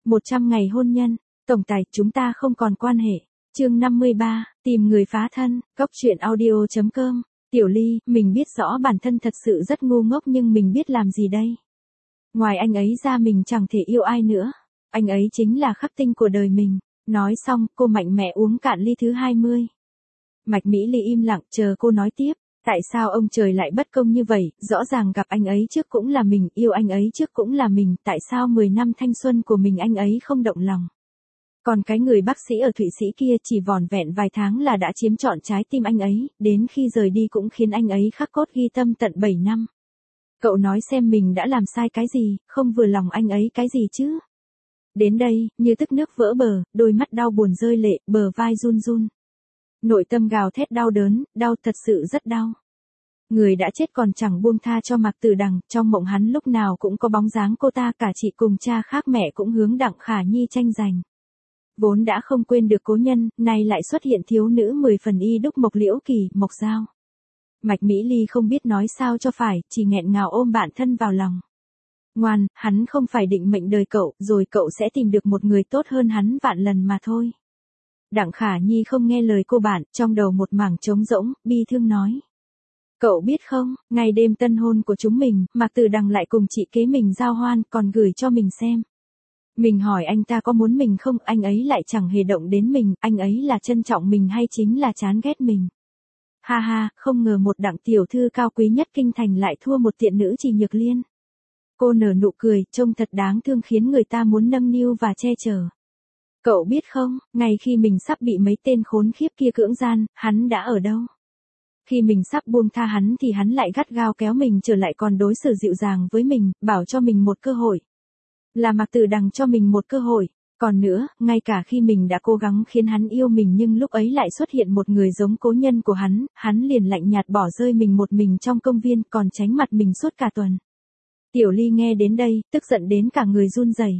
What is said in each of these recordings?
100 ngày hôn nhân, tổng tài chúng ta không còn quan hệ. Chương 53, tìm người phá thân, Cóc truyện audio.com. Tiểu Ly, mình biết rõ bản thân thật sự rất ngu ngốc nhưng mình biết làm gì đây? Ngoài anh ấy ra mình chẳng thể yêu ai nữa. Anh ấy chính là khắc tinh của đời mình. Nói xong, cô mạnh mẽ uống cạn ly thứ 20. Mạch Mỹ Ly im lặng chờ cô nói tiếp. Tại sao ông trời lại bất công như vậy, rõ ràng gặp anh ấy trước cũng là mình, yêu anh ấy trước cũng là mình, tại sao 10 năm thanh xuân của mình anh ấy không động lòng? Còn cái người bác sĩ ở Thụy Sĩ kia chỉ vỏn vẹn vài tháng là đã chiếm trọn trái tim anh ấy, đến khi rời đi cũng khiến anh ấy khắc cốt ghi tâm tận 7 năm. Cậu nói xem mình đã làm sai cái gì, không vừa lòng anh ấy cái gì chứ? Đến đây, như tức nước vỡ bờ, đôi mắt đau buồn rơi lệ, bờ vai run run. Nội tâm gào thét đau đớn, đau thật sự rất đau. Người đã chết còn chẳng buông tha cho Mạc Tử Đằng, trong mộng hắn lúc nào cũng có bóng dáng cô ta, cả chị cùng cha khác mẹ cũng hướng Đặng Khả Nhi tranh giành. Vốn đã không quên được cố nhân, nay lại xuất hiện thiếu nữ 10 phần y đúc Mộc Liễu Kỳ, Mộc Giao. Mạch Mỹ Ly không biết nói sao cho phải, chỉ nghẹn ngào ôm bản thân vào lòng. Ngoan, hắn không phải định mệnh đời cậu, rồi cậu sẽ tìm được một người tốt hơn hắn vạn lần mà thôi. Đặng Khả Nhi không nghe lời cô bạn, trong đầu một mảng trống rỗng, bi thương nói. Cậu biết không, ngày đêm tân hôn của chúng mình, Mạc Tử Đằng lại cùng chị kế mình giao hoan, còn gửi cho mình xem. Mình hỏi anh ta có muốn mình không, anh ấy lại chẳng hề động đến mình, anh ấy là trân trọng mình hay chính là chán ghét mình. Ha ha, không ngờ một Đặng tiểu thư cao quý nhất kinh thành lại thua một tiện nữ Trì Nhược Liên. Cô nở nụ cười, trông thật đáng thương khiến người ta muốn nâng niu và che chở. Cậu biết không, ngay khi mình sắp bị mấy tên khốn khiếp kia cưỡng gian, hắn đã ở đâu? Khi mình sắp buông tha hắn thì hắn lại gắt gao kéo mình trở lại, còn đối xử dịu dàng với mình, bảo cho mình một cơ hội. Là Mạc Tử Đằng cho mình một cơ hội. Còn nữa, ngay cả khi mình đã cố gắng khiến hắn yêu mình nhưng lúc ấy lại xuất hiện một người giống cố nhân của hắn liền lạnh nhạt bỏ rơi mình một mình trong công viên, còn tránh mặt mình suốt cả tuần. Tiểu Ly nghe đến đây, tức giận đến cả người run rẩy.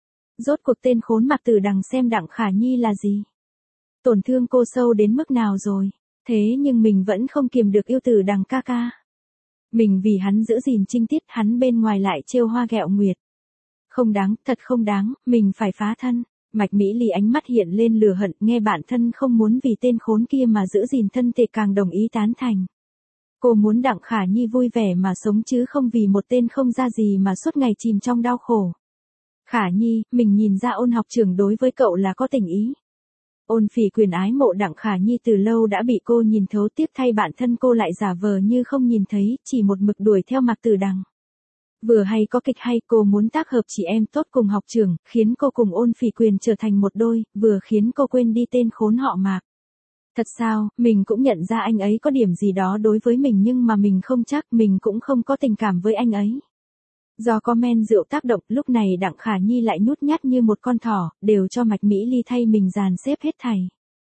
Rốt cuộc tên khốn Mạc Tử Đằng xem Đặng Khả Nhi là gì? Tổn thương cô sâu đến mức nào rồi? Thế nhưng mình vẫn không kiềm được yêu Tử Đằng ca ca. Mình vì hắn giữ gìn trinh tiết, hắn bên ngoài lại trêu hoa ghẹo nguyệt. Không đáng, thật không đáng, mình phải phá thân. Mạch Mỹ Ly ánh mắt hiện lên lửa hận, nghe bản thân không muốn vì tên khốn kia mà giữ gìn thân thể càng đồng ý tán thành. Cô muốn Đặng Khả Nhi vui vẻ mà sống chứ không vì một tên không ra gì mà suốt ngày chìm trong đau khổ. Khả Nhi, mình nhìn ra Ôn học trưởng đối với cậu là có tình ý. Ôn Phỉ Quyền ái mộ Đặng Khả Nhi từ lâu đã bị cô nhìn thấu, tiếp thay bản thân cô lại giả vờ như không nhìn thấy, chỉ một mực đuổi theo Mạc Tử Đằng. Vừa hay có kịch hay, cô muốn tác hợp chị em tốt cùng học trưởng, khiến cô cùng Ôn Phỉ Quyền trở thành một đôi, vừa khiến cô quên đi tên khốn họ Mạc. Thật sao, mình cũng nhận ra anh ấy có điểm gì đó đối với mình nhưng mà mình không chắc, mình cũng không có tình cảm với anh ấy. Do có men rượu tác động, lúc này Đặng Khả Nhi lại nhút nhát như một con thỏ, đều cho Mạch Mỹ Ly thay mình dàn xếp hết thảy.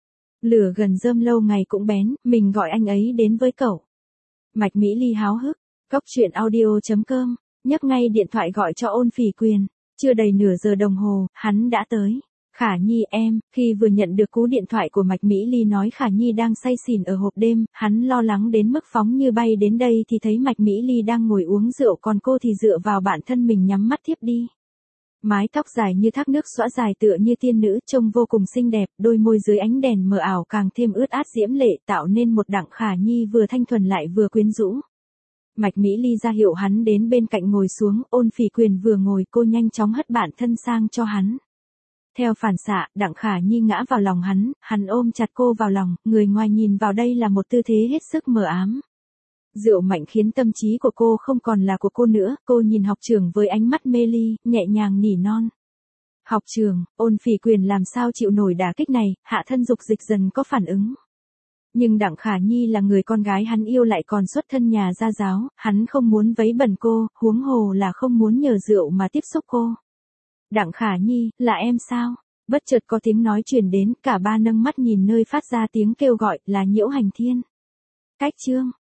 Lửa gần rơm lâu ngày cũng bén, mình gọi anh ấy đến với cậu. Mạch Mỹ Ly háo hức, Cóc truyện audio.com, nhấc ngay điện thoại gọi cho Ôn Phỉ Quyền. Chưa đầy nửa giờ đồng hồ, hắn đã tới. Khả Nhi em, khi vừa nhận được cú điện thoại của Mạch Mỹ Ly nói Khả Nhi đang say xỉn ở hộp đêm, hắn lo lắng đến mức phóng như bay đến đây thì thấy Mạch Mỹ Ly đang ngồi uống rượu, còn cô thì dựa vào bản thân mình nhắm mắt thiếp đi. Mái tóc dài như thác nước xõa dài tựa như tiên nữ, trông vô cùng xinh đẹp, đôi môi dưới ánh đèn mờ ảo càng thêm ướt át diễm lệ, tạo nên một Đặng Khả Nhi vừa thanh thuần lại vừa quyến rũ. Mạch Mỹ Ly ra hiệu hắn đến bên cạnh ngồi xuống, Ôn Phỉ Quyền vừa ngồi cô nhanh chóng hất bản thân sang cho hắn. Theo phản xạ, Đặng Khả Nhi ngã vào lòng hắn ôm chặt cô vào lòng, người ngoài nhìn vào đây là một tư thế hết sức mờ ám. Rượu mạnh khiến tâm trí của cô không còn là của cô nữa, cô nhìn học trưởng với ánh mắt mê ly, nhẹ nhàng nỉ non. Học trưởng, Ôn Phỉ Quyền làm sao chịu nổi đả kích này, hạ thân dục dịch dần có phản ứng. Nhưng Đặng Khả Nhi là người con gái hắn yêu lại còn xuất thân nhà gia giáo, hắn không muốn vấy bẩn cô, huống hồ là không muốn nhờ rượu mà tiếp xúc cô. Đặng Khả Nhi, là em sao? Bất chợt có tiếng nói truyền đến, cả ba nâng mắt nhìn nơi phát ra tiếng kêu gọi, là Nhiễu Hành Thiên. Cách chương